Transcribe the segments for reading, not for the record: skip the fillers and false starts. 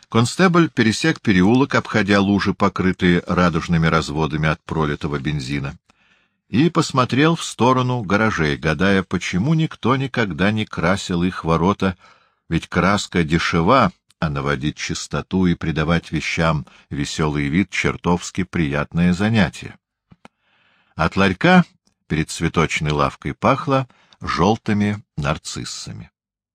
Констебль пересек переулок, обходя лужи, покрытые радужными разводами от пролитого бензина, и посмотрел в сторону гаражей, гадая, почему никто никогда не красил их ворота, ведь краска дешева, а наводить чистоту и придавать вещам веселый вид — чертовски приятное занятие. От ларька перед цветочной лавкой пахло желтыми нарциссами.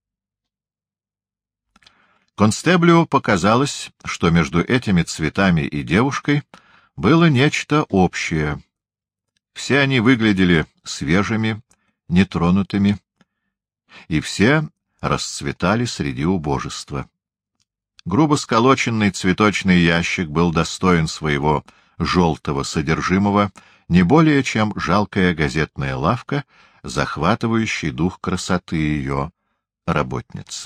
Констеблю показалось, что между этими цветами и девушкой было нечто общее. Все они выглядели свежими, нетронутыми, и все расцветали среди убожества. Грубо сколоченный цветочный ящик был достоин своего желтого содержимого не более, чем жалкая газетная лавка, захватывающий дух красоты ее работниц.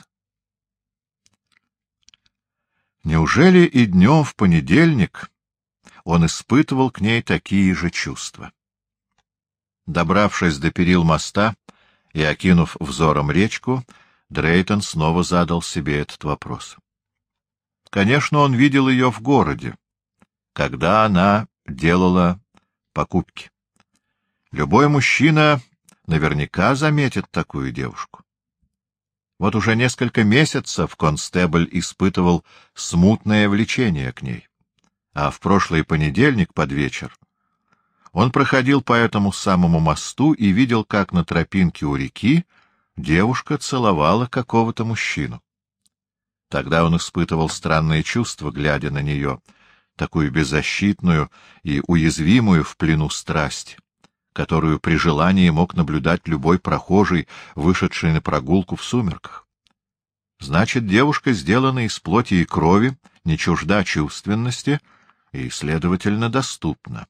Неужели и днем в понедельник он испытывал к ней такие же чувства? Добравшись до перил моста и окинув взором речку, Дрейтон снова задал себе этот вопрос. Конечно, он видел ее в городе, когда она делала покупки. Любой мужчина наверняка заметит такую девушку. Вот уже несколько месяцев констебль испытывал смутное влечение к ней, а в прошлый понедельник под вечер он проходил по этому самому мосту и видел, как на тропинке у реки девушка целовала какого-то мужчину. Тогда он испытывал странные чувства, глядя на нее, такую беззащитную и уязвимую в плену страсти, которую при желании мог наблюдать любой прохожий, вышедший на прогулку в сумерках. Значит, девушка сделана из плоти и крови, не чужда чувственности и, следовательно, доступна.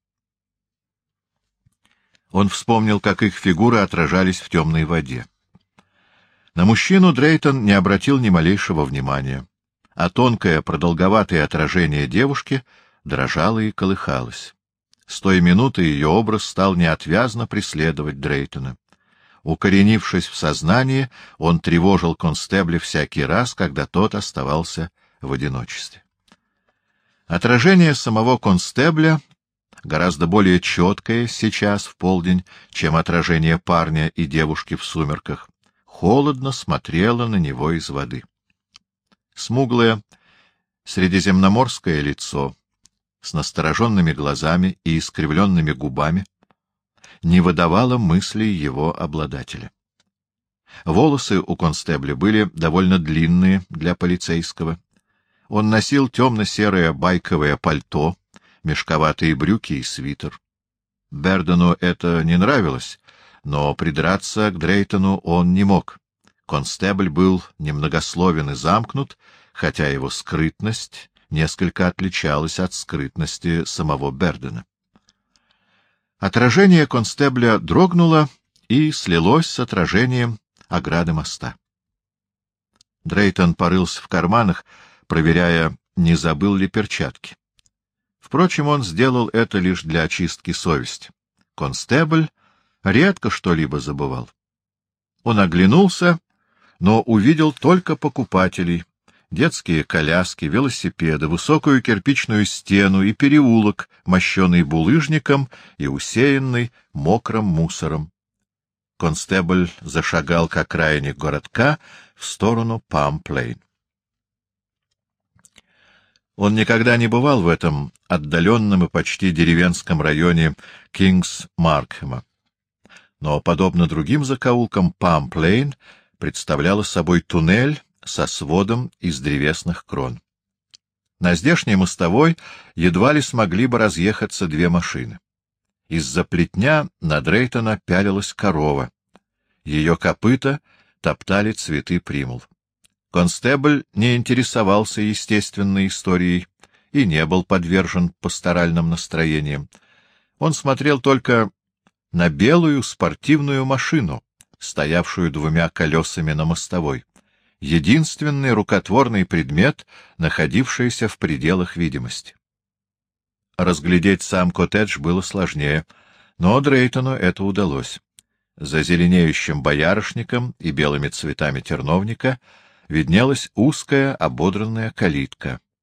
Он вспомнил, как их фигуры отражались в темной воде. На мужчину Дрейтон не обратил ни малейшего внимания, а тонкое продолговатое отражение девушки дрожало и колыхалось. С той минуты ее образ стал неотвязно преследовать Дрейтона. Укоренившись в сознании, он тревожил констебля всякий раз, когда тот оставался в одиночестве. Отражение самого констебля, гораздо более четкое сейчас в полдень, чем отражение парня и девушки в сумерках, холодно смотрело на него из воды. Смуглое средиземноморское лицо с настороженными глазами и искривленными губами не выдавало мыслей его обладателя. Волосы у констебля были довольно длинные для полицейского. Он носил темно-серое байковое пальто, мешковатые брюки и свитер. Бердену это не нравилось, но придраться к Дрейтону он не мог. Констебль был немногословен и замкнут, хотя его скрытность несколько отличалась от скрытности самого Бердена. Отражение констебля дрогнуло и слилось с отражением ограды моста. Дрейтон порылся в карманах, проверяя, не забыл ли перчатки. Впрочем, он сделал это лишь для очистки совести. Констебль редко что-либо забывал. Он оглянулся, но увидел только покупателей, детские коляски, велосипеды, высокую кирпичную стену и переулок, мощенный булыжником и усеянный мокрым мусором. Констебль зашагал к окраине городка в сторону Пам-Плейн. Он никогда не бывал в этом отдаленном и почти деревенском районе Кингс-Маркхэма. Но, подобно другим закоулкам, Пам-Плейн представляла собой туннель со сводом из древесных крон. На здешней мостовой едва ли смогли бы разъехаться две машины. Из-за плетня на Дрейтона пялилась корова. Ее копыта топтали цветы примул. Констебль не интересовался естественной историей и не был подвержен пасторальным настроениям. Он смотрел только на белую спортивную машину, стоявшую двумя колесами на мостовой, единственный рукотворный предмет, находившийся в пределах видимости. Разглядеть сам коттедж было сложнее, но Дрейтону это удалось. За зеленеющим боярышником и белыми цветами терновника виднелась узкая ободранная калитка.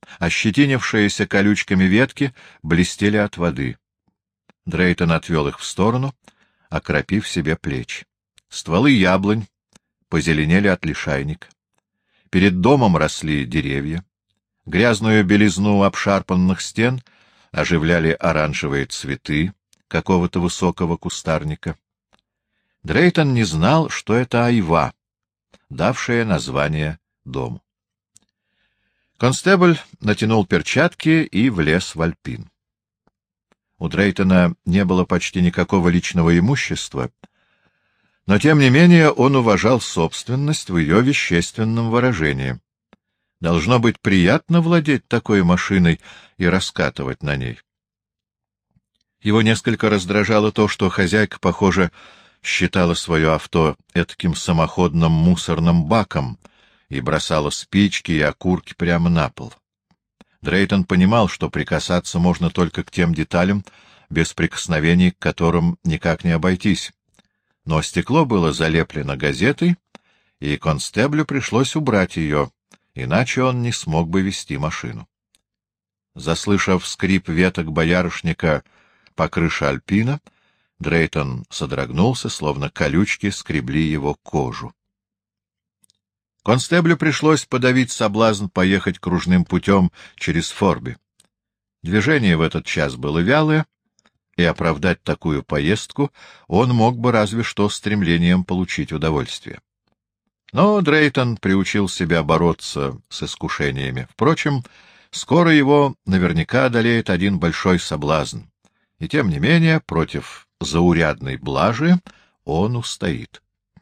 Ощетинившиеся колючками ветки блестели от воды. Дрейтон отвел их в сторону, окропив себе плечи. Стволы яблонь позеленели от лишайника. Перед домом росли деревья. Грязную белизну обшарпанных стен оживляли оранжевые цветы какого-то высокого кустарника. Дрейтон не знал, что это айва, давшая название дому. Констебль натянул перчатки и влез в Альпин. У Дрейтона не было почти никакого личного имущества, но, тем не менее, он уважал собственность в ее вещественном выражении. Должно быть приятно владеть такой машиной и раскатывать на ней. Его несколько раздражало то, что хозяйка, похоже, считала свое авто этаким самоходным мусорным баком и бросала спички и окурки прямо на пол. Дрейтон понимал, что прикасаться можно только к тем деталям, без прикосновений к которым никак не обойтись. Но стекло было залеплено газетой, и констеблю пришлось убрать ее, иначе он не смог бы вести машину. Заслышав скрип веток боярышника по крыше Альпина, Дрейтон содрогнулся, словно колючки скребли его кожу. Констеблю пришлось подавить соблазн поехать кружным путем через Форби. Движение в этот час было вялое, и оправдать такую поездку он мог бы разве что стремлением получить удовольствие. Но Дрейтон приучил себя бороться с искушениями. Впрочем, скоро его наверняка одолеет один большой соблазн, и тем не менее против заурядной блажи он устоит.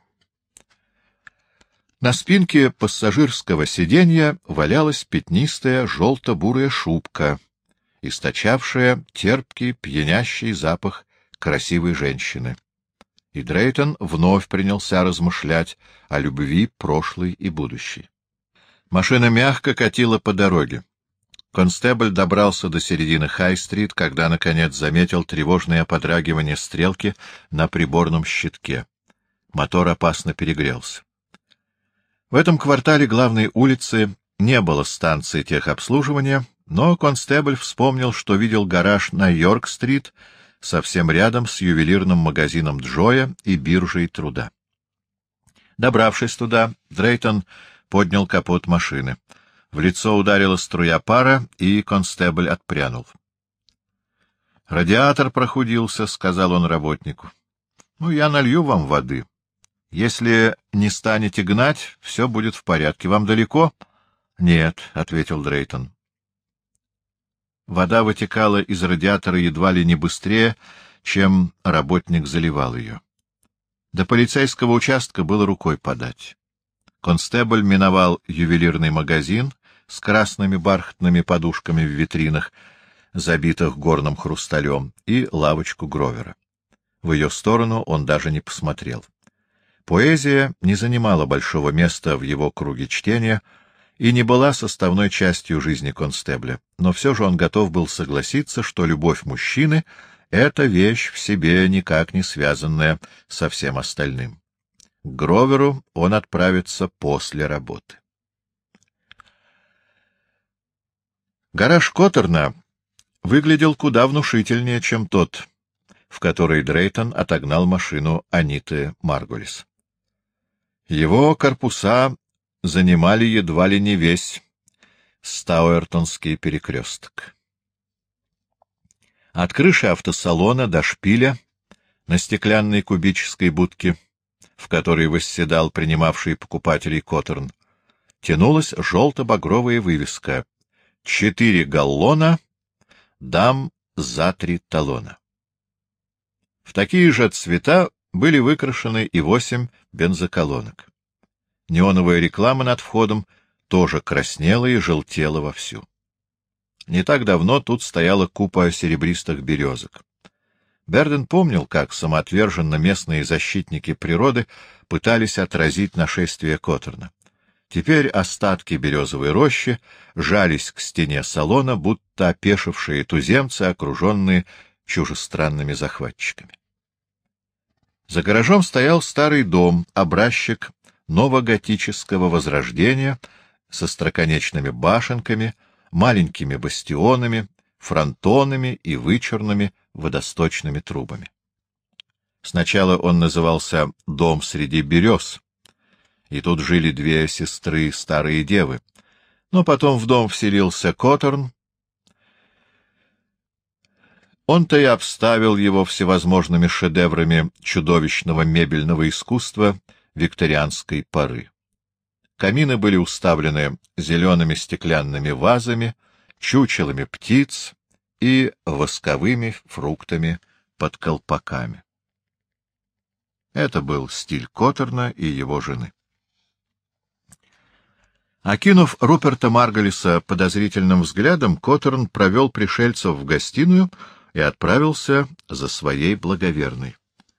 На спинке пассажирского сиденья валялась пятнистая желто-бурая шубка, источавшая терпкий, пьянящий запах красивой женщины. И Дрейтон вновь принялся размышлять о любви прошлой и будущей. Машина мягко катила по дороге. Констебль добрался до середины Хай-стрит, когда, наконец, заметил тревожное подрагивание стрелки на приборном щитке. Мотор опасно перегрелся. В этом квартале главной улицы не было станции техобслуживания, но констебль вспомнил, что видел гараж на Йорк-стрит совсем рядом с ювелирным магазином Джоя и биржей труда. Добравшись туда, Дрейтон поднял капот машины. В лицо ударила струя пара, и констебль отпрянул. — Радиатор прохудился, — сказал он работнику. — Ну, я налью вам воды. Если не станете гнать, все будет в порядке. Вам далеко? — Нет, — ответил Дрейтон. Вода вытекала из радиатора едва ли не быстрее, чем работник заливал ее. До полицейского участка было рукой подать. Констебль миновал ювелирный магазин с красными бархатными подушками в витринах, забитых горным хрусталем, и лавочку Гровера. В ее сторону он даже не посмотрел. Поэзия не занимала большого места в его круге чтения и не была составной частью жизни констебля, но все же он готов был согласиться, что любовь мужчины — это вещь в себе никак не связанная со всем остальным. К Гроверу он отправится после работы. Гараж Коттерна выглядел куда внушительнее, чем тот, в который Дрейтон отогнал машину Аниты Маргулис. Его корпуса занимали едва ли не весь Стауэртонский перекресток. От крыши автосалона до шпиля на стеклянной кубической будке, в которой восседал принимавший покупателей Коттерн, тянулась желто-багровая вывеска: 4 галлона, дам за 3 талона. В такие же цвета были выкрашены и 8 бензоколонок. Неоновая реклама над входом тоже краснела и желтела вовсю. Не так давно тут стояла купа серебристых березок. Берден помнил, как самоотверженно местные защитники природы пытались отразить нашествие Коттерна. Теперь остатки березовой рощи жались к стене салона, будто опешившие туземцы, окруженные чужестранными захватчиками. За гаражом стоял старый дом, образчик новоготического возрождения, со остроконечными башенками, маленькими бастионами, фронтонами и вычурными водосточными трубами. Сначала он назывался «Дом среди берез», и тут жили две сестры, старые девы. Но потом в дом вселился Коттерн. Он-то и обставил его всевозможными шедеврами чудовищного мебельного искусства викторианской поры. Камины были уставлены зелеными стеклянными вазами, чучелами птиц и восковыми фруктами под колпаками. Это был стиль Коттерна и его жены. Окинув Руперта Марголиса подозрительным взглядом, Коттерн провел пришельцев в гостиную и отправился за своей благоверной.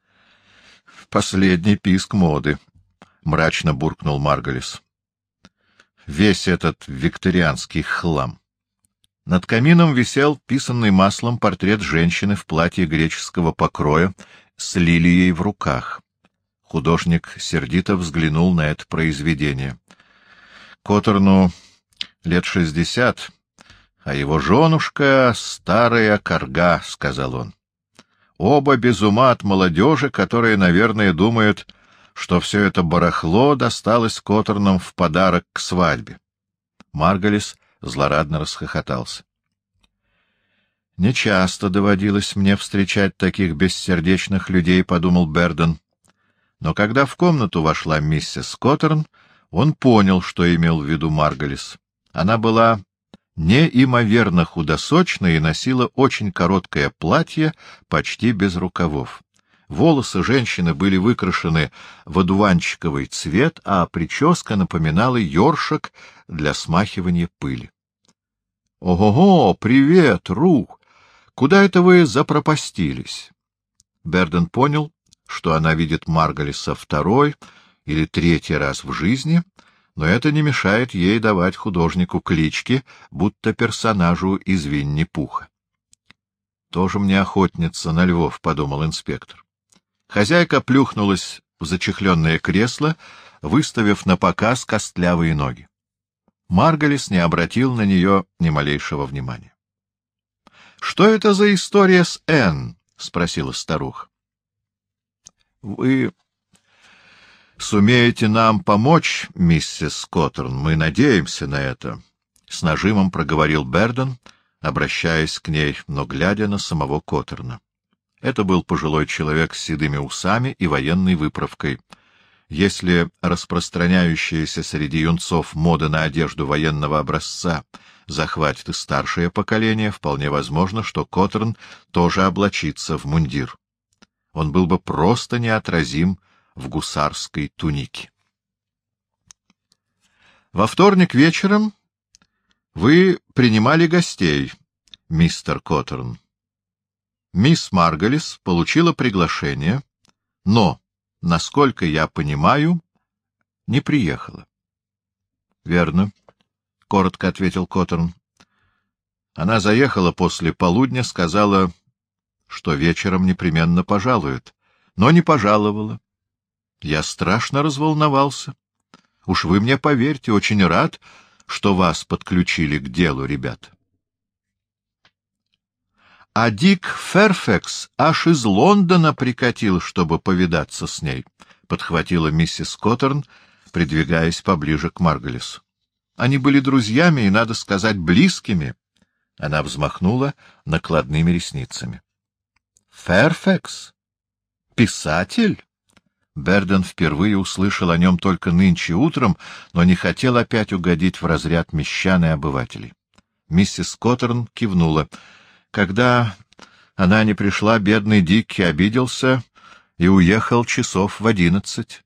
— Последний писк моды, — мрачно буркнул Марголис. — Весь этот викторианский хлам. Над камином висел писанный маслом портрет женщины в платье греческого покроя с лилией в руках. Художник сердито взглянул на это произведение. Коттерну лет 60, а его женушка — старая корга, — сказал он. Оба без ума от молодежи, которая, наверное, думает, что все это барахло досталось Коттернам в подарок к свадьбе. Марголис злорадно расхохотался. — Нечасто доводилось мне встречать таких бессердечных людей, — подумал Берден. Но когда в комнату вошла миссис Коттерн, он понял, что имел в виду Марголис. Она была неимоверно худосочна и носила очень короткое платье, почти без рукавов. Волосы женщины были выкрашены в одуванчиковый цвет, а прическа напоминала ёршик для смахивания пыли. — Ого-го, привет, Ру! Куда это вы запропастились? Берден понял, что она видит Марголиса второй или третий раз в жизни, но это не мешает ей давать художнику клички, будто персонажу из Винни-Пуха. «Тоже мне охотница на львов», — подумал инспектор. Хозяйка плюхнулась в зачехленное кресло, выставив на показ костлявые ноги. Марголис не обратил на нее ни малейшего внимания. — Что это за история с Энн? — спросила старуха. — Вы сумеете нам помочь, миссис Коттерн? Мы надеемся на это, — с нажимом проговорил Берден, обращаясь к ней, но глядя на самого Коттерна. Это был пожилой человек с седыми усами и военной выправкой. Если распространяющаяся среди юнцов мода на одежду военного образца захватит и старшее поколение, вполне возможно, что Коттерн тоже облачится в мундир. Он был бы просто неотразим в гусарской тунике. Во вторник вечером вы принимали гостей, мистер Коттерн. Мисс Марголис получила приглашение, но, насколько я понимаю, не приехала. — Верно, — коротко ответил Коттерн. Она заехала после полудня, сказала, что вечером непременно пожалует, но не пожаловала. Я страшно разволновался. Уж вы мне поверьте, очень рад, что вас подключили к делу, ребята. А Дик Ферфакс аж из Лондона прикатил, чтобы повидаться с ней, — подхватила миссис Коттерн, придвигаясь поближе к Марголису. Они были друзьями и, надо сказать, близкими. Она взмахнула накладными ресницами. — Ферфакс? Писатель? Берден впервые услышал о нем только нынче утром, но не хотел опять угодить в разряд мещан и обывателей. Миссис Коттерн кивнула. Когда она не пришла, бедный Дикки обиделся и уехал часов в 11,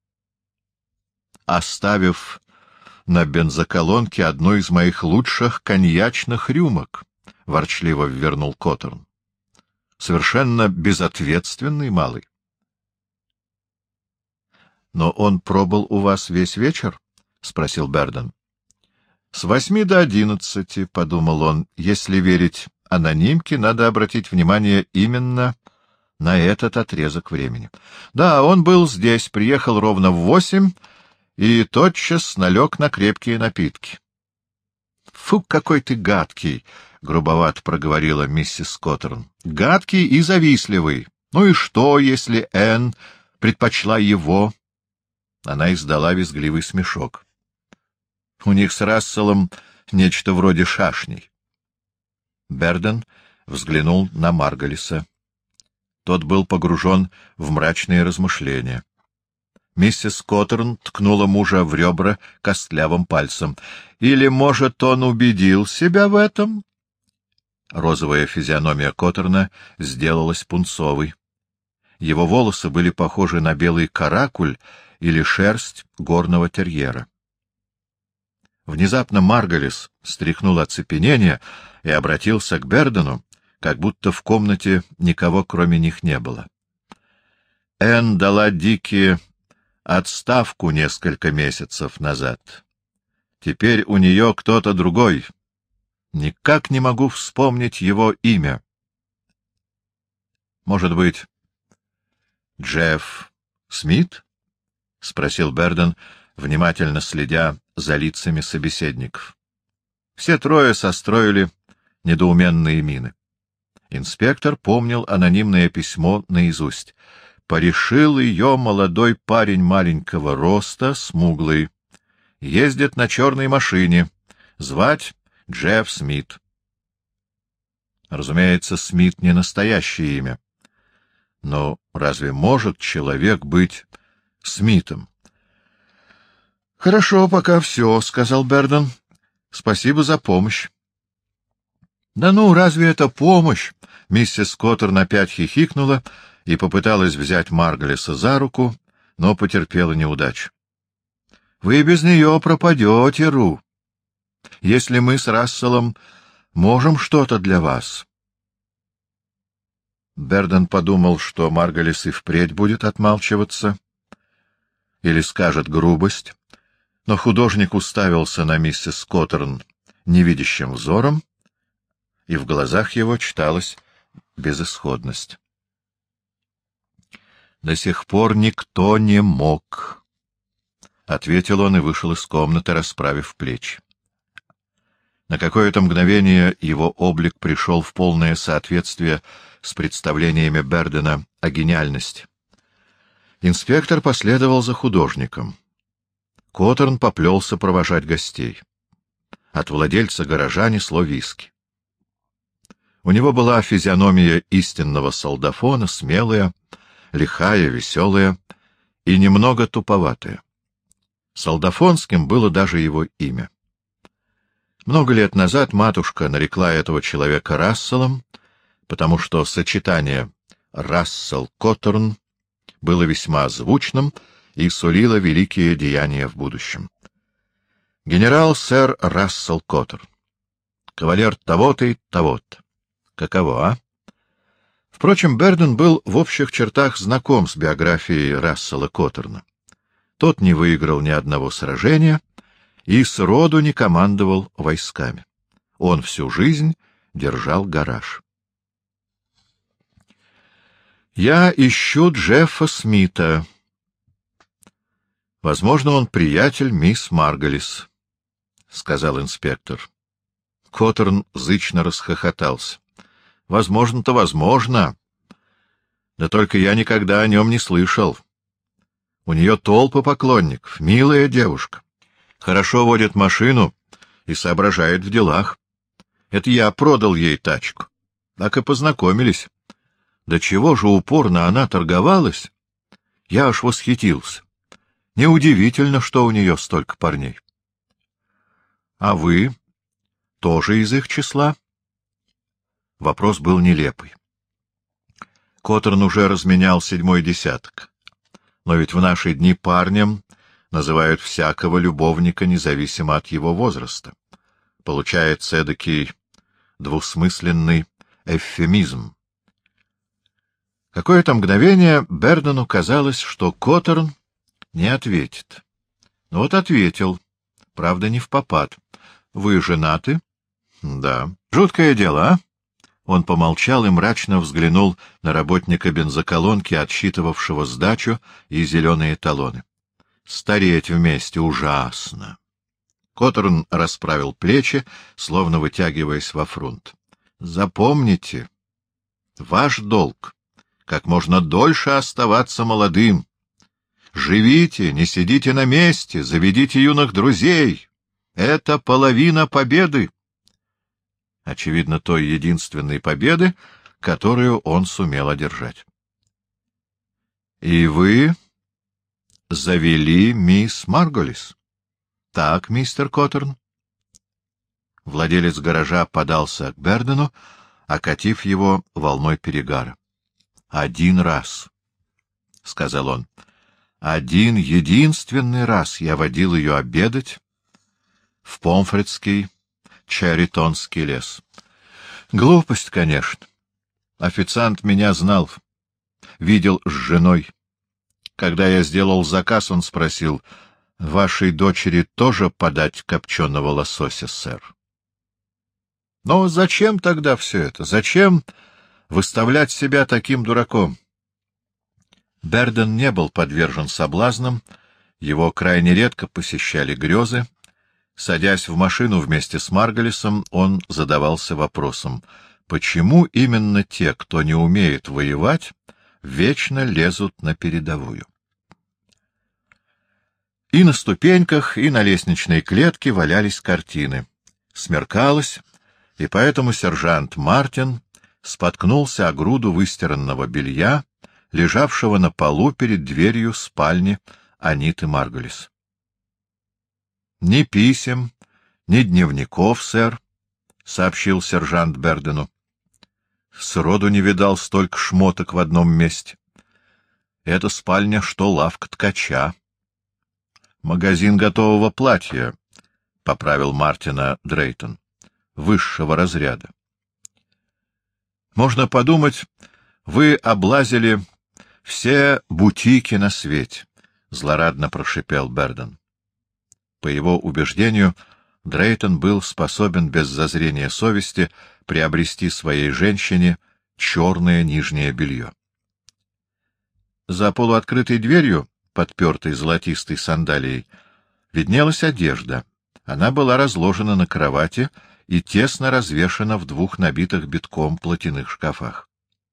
оставив на бензоколонке одну из моих лучших коньячных рюмок, — ворчливо ввернул Коттерн. Совершенно безответственный малый. — Но он пробыл у вас весь вечер? — спросил Берден. — С 8 до 11, — подумал он, — если верить анонимке, надо обратить внимание именно на этот отрезок времени. Да, он был здесь, приехал ровно в 8 и тотчас налег на крепкие напитки. — В Фу, какой ты гадкий! — грубовато проговорила миссис Коттерн. — Гадкий и завистливый. Ну и что, если Энн предпочла его? Она издала визгливый смешок. У них с Расселом нечто вроде шашней. Берден взглянул на Марголиса. Тот был погружен в мрачные размышления. Миссис Коттерн ткнула мужа в ребра костлявым пальцем. Или, может, он убедил себя в этом? Розовая физиономия Коттерна сделалась пунцовой. Его волосы были похожи на белый каракуль или шерсть горного терьера. Внезапно Марголис стряхнул оцепенение и обратился к Бердену, как будто в комнате никого кроме них не было. Энн дала Дикки отставку несколько месяцев назад. Теперь у нее кто-то другой. Никак не могу вспомнить его имя. Может быть, Джефф Смит? — спросил Берден, внимательно следя за лицами собеседников. Все трое состроили недоуменные мины. Инспектор помнил анонимное письмо наизусть. Порешил ее молодой парень маленького роста, смуглый. Ездит на черной машине. Звать Джефф Смит. Разумеется, Смит не настоящее имя. Но разве может человек быть Смитом? — Хорошо, пока все, — сказал Берден. — Спасибо за помощь. — Да ну, разве это помощь? Миссис Коттерн опять хихикнула и попыталась взять Марголиса за руку, но потерпела неудачу. — Вы без нее пропадете, Ру. Если мы с Расселом можем что-то для вас. Берден подумал, что Марголис и впредь будет отмалчиваться или скажет грубость, но художник уставился на миссис Коттерн невидящим взором, и в глазах его читалась безысходность. — До сих пор никто не мог, — ответил он и вышел из комнаты, расправив плечи. На какое-то мгновение его облик пришел в полное соответствие с представлениями Бердена о гениальности. Инспектор последовал за художником. Коттерн поплелся провожать гостей. От владельца гаража несло виски. У него была физиономия истинного солдафона, смелая, лихая, веселая и немного туповатая. Солдафонским было даже его имя. Много лет назад матушка нарекла этого человека Расселом, потому что сочетание Рассел-Коттерн было весьма звучным и сулило великие деяния в будущем. Генерал-сэр Рассел-Коттерн, кавалер того-то и того-то. Каково, а? Впрочем, Берден был в общих чертах знаком с биографией Рассела Коттерна. Тот не выиграл ни одного сражения и сроду не командовал войсками. Он всю жизнь держал гараж. «Я ищу Джеффа Смита. Возможно, он приятель мисс Марголис», — сказал инспектор. Коттерн зычно расхохотался. «Возможно-то возможно. Да только я никогда о нем не слышал. У нее толпа поклонников, милая девушка. Хорошо водит машину и соображает в делах. Это я продал ей тачку. Так и познакомились. До чего же упорно она торговалась? Я аж восхитился. Неудивительно, что у нее столько парней. А вы тоже из их числа? Вопрос был нелепый. Коттерн уже разменял 7-й десяток. Но ведь в наши дни парнем называют всякого любовника, независимо от его возраста. Получается эдакий двусмысленный эвфемизм. Какое-то мгновение Бердену казалось, что Коттерн не ответит. Но вот ответил, правда, не впопад. — Вы женаты? — Да. — Жуткое дело, а? Он помолчал и мрачно взглянул на работника бензоколонки, отсчитывавшего сдачу и зеленые талоны. — Стареть вместе ужасно. Коттерн расправил плечи, словно вытягиваясь во фрунт. — Запомните, ваш долг — как можно дольше оставаться молодым. Живите, не сидите на месте, заведите юных друзей. Это половина победы. Очевидно, той единственной победы, которую он сумел одержать. — И вы завели мисс Марголис? — Так, мистер Коттерн. Владелец гаража подался к Бердену, окатив его волной перегара. — Один раз, — сказал он, — один единственный раз я водил ее обедать в Помфретский Черритонский лес. Глупость, конечно. Официант меня знал, видел с женой. Когда я сделал заказ, он спросил: «Вашей дочери тоже подать копченого лосося, сэр?» Но зачем тогда все это? Зачем выставлять себя таким дураком? Берден не был подвержен соблазнам, его крайне редко посещали грезы. Садясь в машину вместе с Марголисом, он задавался вопросом, почему именно те, кто не умеет воевать, вечно лезут на передовую. И на ступеньках, и на лестничной клетке валялись картины. Смеркалось, и поэтому сержант Мартин споткнулся о груду выстиранного белья, лежавшего на полу перед дверью спальни Аниты Марголис. — Ни писем, ни дневников, сэр, — сообщил сержант Бердену. — Сроду не видал столько шмоток в одном месте. Это спальня, что лавка ткача. — Магазин готового платья, — поправил Мартина Дрейтон, — высшего разряда. — Можно подумать, вы облазили все бутики на свете, — злорадно прошипел Берден. По его убеждению, Дрейтон был способен без зазрения совести приобрести своей женщине черное нижнее белье. За полуоткрытой дверью, подпертой золотистой сандалией, виднелась одежда. Она была разложена на кровати и тесно развешана в двух набитых битком платяных шкафах.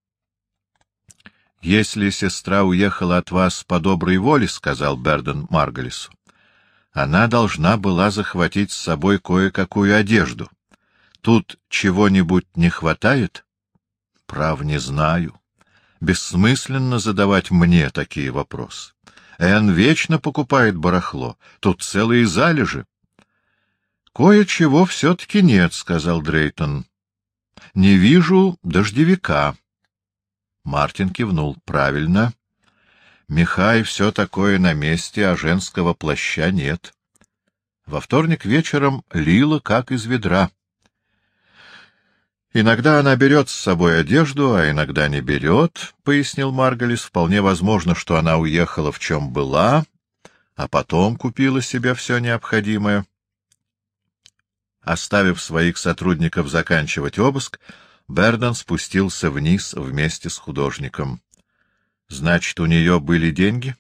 — Если сестра уехала от вас по доброй воле, — сказал Берден Марголису, — она должна была захватить с собой кое-какую одежду. Тут чего-нибудь не хватает? Прав не знаю. Бессмысленно задавать мне такие вопросы. Энн вечно покупает барахло. Тут целые залежи. Кое-чего все-таки нет, — сказал Дрейтон. Не вижу дождевика. Мартин кивнул. Правильно. Меха и все такое на месте, а женского плаща нет. Во вторник вечером лило, как из ведра. Иногда она берет с собой одежду, а иногда не берет, — пояснил Марголис. Вполне возможно, что она уехала в чем была, а потом купила себе все необходимое. Оставив своих сотрудников заканчивать обыск, Берден спустился вниз вместе с художником. Значит, у нее были деньги?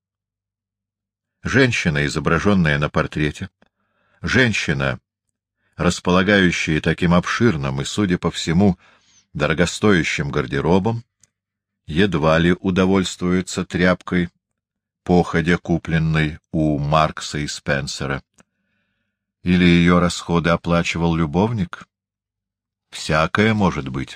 Женщина, изображенная на портрете, женщина, располагающая таким обширным и, судя по всему, дорогостоящим гардеробом, едва ли удовольствуется тряпкой, походя купленной у Маркса и Спенсера. Или ее расходы оплачивал любовник? Всякое может быть.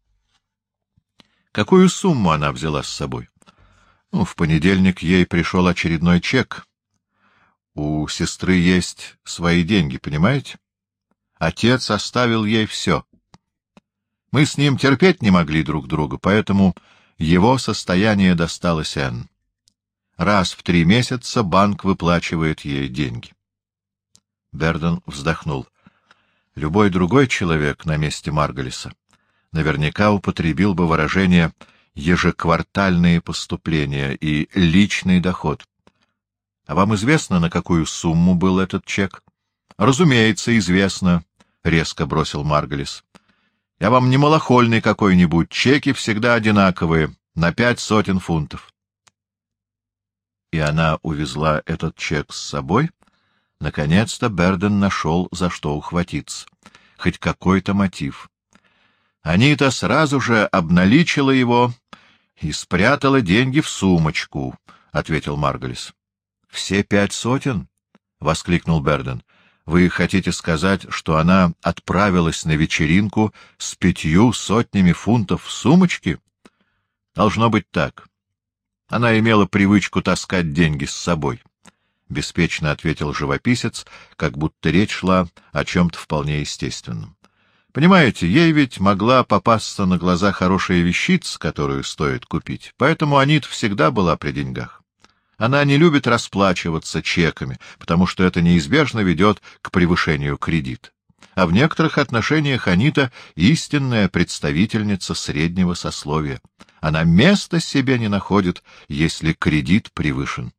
Какую сумму она взяла с собой? В понедельник ей пришел очередной чек. У сестры есть свои деньги, понимаете? Отец оставил ей все. Мы с ним терпеть не могли друг друга, поэтому его состояние досталось Энн. Раз в 3 месяца банк выплачивает ей деньги. Берден вздохнул. Любой другой человек на месте Марголиса наверняка употребил бы выражение «ежеквартальные поступления» и «личный доход». А вам известно, на какую сумму был этот чек? — Разумеется, известно, — резко бросил Марголис. — Я вам не малохольный какой-нибудь, чеки всегда одинаковые, на 500 фунтов. — И она увезла этот чек с собой? — Наконец-то Берден нашел, за что ухватиться. Хоть какой-то мотив. Анита сразу же обналичила его и спрятала деньги в сумочку, — ответил Марголис. — Все 500? — воскликнул Берден. — Вы хотите сказать, что она отправилась на вечеринку с 500 фунтов в сумочке? — Должно быть так. Она имела привычку таскать деньги с собой, — беспечно ответил живописец, как будто речь шла о чем-то вполне естественном. Понимаете, ей ведь могла попасться на глаза хорошая вещица, которую стоит купить, поэтому Анита всегда была при деньгах. Она не любит расплачиваться чеками, потому что это неизбежно ведет к превышению кредита. А в некоторых отношениях Анита — истинная представительница среднего сословия. Она места себе не находит, если кредит превышен.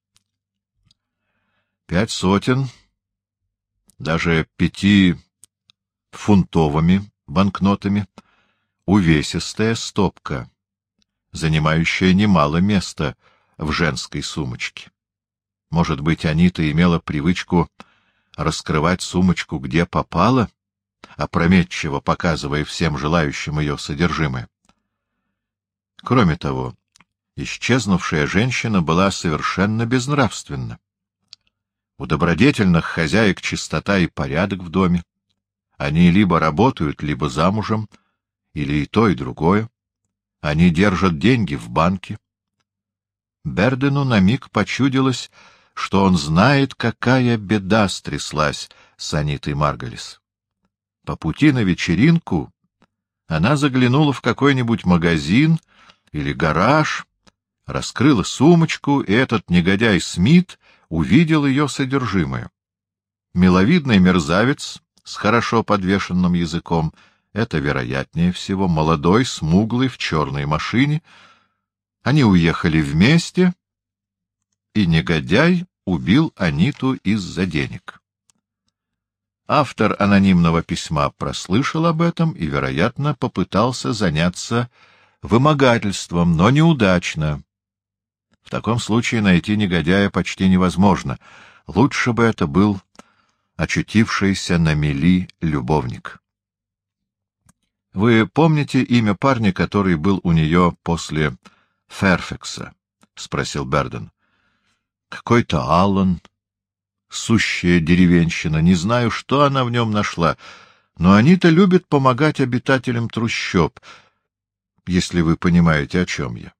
500, даже 5-фунтовыми банкнотами, увесистая стопка, занимающая немало места в женской сумочке. Может быть, Анита имела привычку раскрывать сумочку где попало, опрометчиво показывая всем желающим ее содержимое. Кроме того, исчезнувшая женщина была совершенно безнравственна. У добродетельных хозяек чистота и порядок в доме. Они либо работают, либо замужем, или и то, и другое. Они держат деньги в банке. Бердену на миг почудилось, что он знает, какая беда стряслась с Анитой Марголис. По пути на вечеринку она заглянула в какой-нибудь магазин или гараж, раскрыла сумочку, и этот негодяй Смит увидел ее содержимое. Миловидный мерзавец с хорошо подвешенным языком — это, вероятнее всего, молодой, смуглый, в черной машине. Они уехали вместе, и негодяй убил Аниту из-за денег. Автор анонимного письма прослышал об этом и, вероятно, попытался заняться вымогательством, но неудачно. В таком случае найти негодяя почти невозможно. Лучше бы это был очутившийся на мели любовник. — Вы помните имя парня, который был у нее после Ферфекса? — спросил Берден. — Какой-то Аллан. Сущая деревенщина. Не знаю, что она в нем нашла, но Анита любит помогать обитателям трущоб, если вы понимаете, о чем я.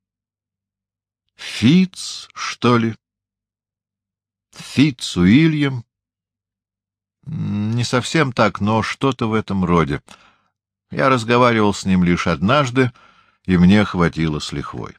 Фитц, что ли? Фитц Уильям? Не совсем так, но что-то в этом роде. Я разговаривал с ним лишь однажды, и мне хватило с лихвой.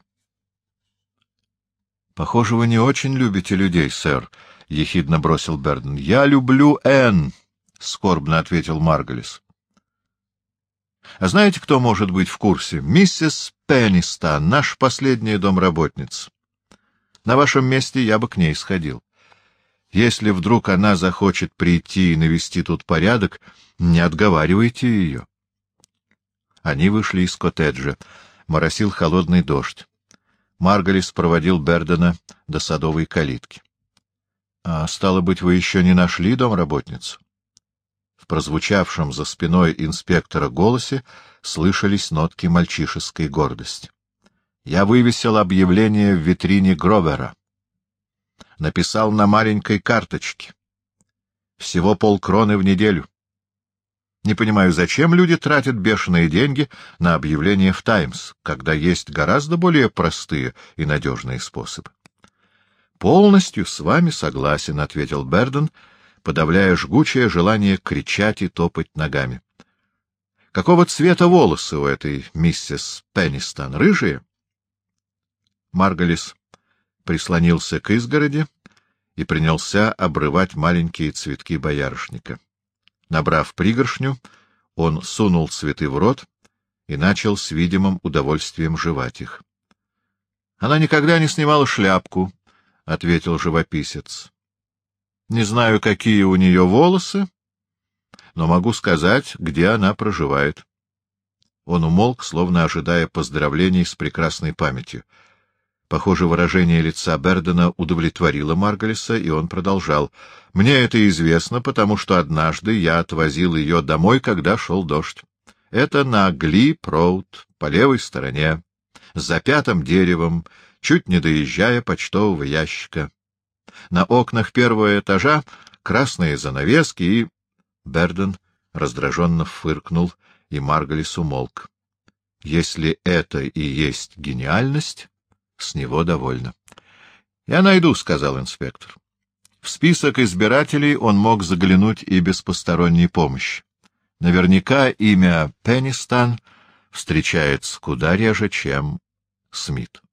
— Похоже, вы не очень любите людей, сэр, — ехидно бросил Берден. — Я люблю Энн, — скорбно ответил Марголис. — А знаете, кто может быть в курсе? Миссис Пеннистон, наша последняя домработница. На вашем месте я бы к ней сходил. Если вдруг она захочет прийти и навести тут порядок, не отговаривайте ее. Они вышли из коттеджа. Моросил холодный дождь. Марголис проводил Бердена до садовой калитки. — А стало быть, вы еще не нашли домработницу? В прозвучавшем за спиной инспектора голосе слышались нотки мальчишеской гордости. Я вывесил объявление в витрине Гровера. Написал на маленькой карточке. Всего 0,5 в неделю. Не понимаю, зачем люди тратят бешеные деньги на объявления в «Таймс», когда есть гораздо более простые и надежные способы. — Полностью с вами согласен, — ответил Берден, подавляя жгучее желание кричать и топать ногами. — Какого цвета волосы у этой миссис Пеннистон? Рыжие? Марголис прислонился к изгороди и принялся обрывать маленькие цветки боярышника. Набрав пригоршню, он сунул цветы в рот и начал с видимым удовольствием жевать их. — Она никогда не снимала шляпку, — ответил живописец. — Не знаю, какие у нее волосы, но могу сказать, где она проживает. Он умолк, словно ожидая поздравлений с прекрасной памятью. Похоже, выражение лица Бердена удовлетворило Марголиса, и он продолжал. «Мне это известно, потому что однажды я отвозил ее домой, когда шел дождь. Это на Глип-роуд, по левой стороне, за 5-м деревом, чуть не доезжая почтового ящика. На окнах первого этажа красные занавески и...» Берден раздраженно фыркнул, и Марголис умолк. «Если это и есть гениальность, с него довольно». «Я найду», — сказал инспектор. В список избирателей он мог заглянуть и без посторонней помощи. Наверняка имя Пеннистон встречается куда реже, чем Смит.